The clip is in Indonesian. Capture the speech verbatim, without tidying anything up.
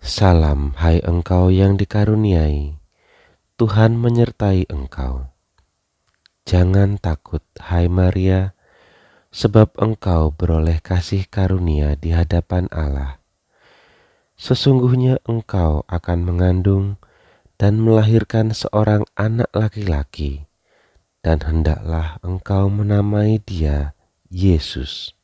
Salam, hai engkau yang dikaruniai, Tuhan menyertai engkau. Jangan takut, hai Maria, sebab engkau beroleh kasih karunia di hadapan Allah. Sesungguhnya engkau akan mengandung dan melahirkan seorang anak laki-laki, dan hendaklah engkau menamai dia Yesus.